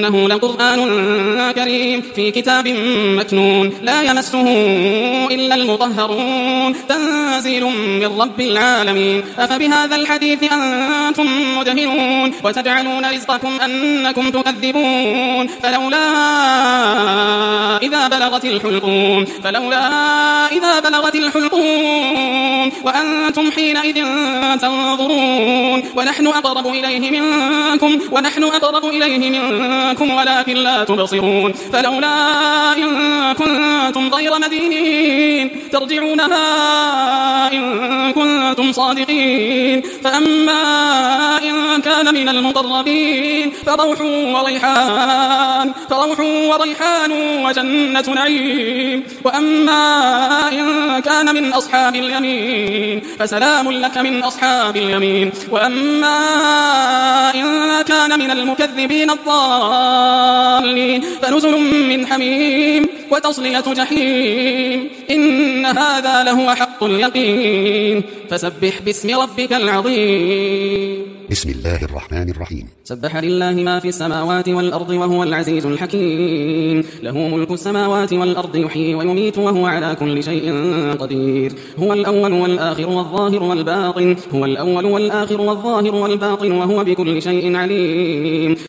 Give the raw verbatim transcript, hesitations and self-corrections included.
إنه لقرآن كريم في كتاب مكنون لا يمسه إلا المطهرون تنزيل من رب العالمين أفبهذا الحديث أنتم مدهنون وتجعلون رزقكم أنكم تكذبون فلولا إذا بلغت الحلقوم فلولا إذا بلغت الحلقوم وأنتم حينئذ تنظرون ونحن أقرب إليه منكم ونحن أقرب إليه منكم ولكن لا تبصرون فلولا إن كنتم غير مدينين ترجعونها إن كنتم صادقين فأما إن كان من المقربين فروح وريحان فروح وريحان وجنة نعيم وأما إن كان من أصحاب اليمين فسلام لك من أصحاب اليمين وأما إن كان من المكذبين الضالين فنزل من حميم وتصلية جحيم إن هذا لهو حق اليقين فسبح باسم ربك العظيم بسم الله الرحمن الرحيم سبح لله ما في السماوات والأرض وهو العزيز الحكيم له ملك السماوات والأرض يحيي ويميت وهو على كل شيء قدير هو الأول والآخر والظاهر والباطن هو الأول والآخر والظاهر والباطن وهو بكل شيء عليم